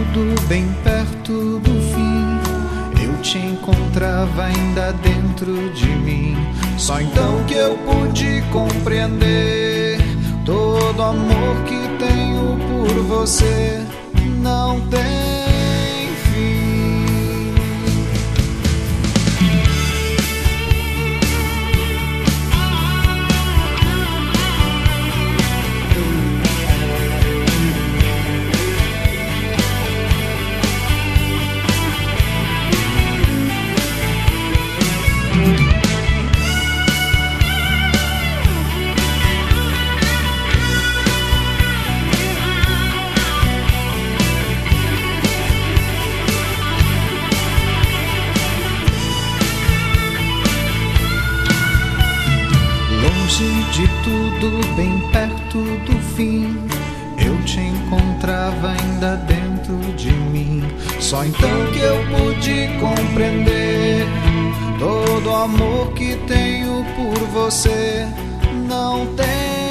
tudo bem perto do fim, eu te encontrava ainda dentro de mim. Só então que eu pude compreender todo amor que tenho por você não tem fim. De tudo bem perto do fim, eu te encontrava ainda dentro de mim. Só então que eu pude compreender todo o amor que tenho por você não tem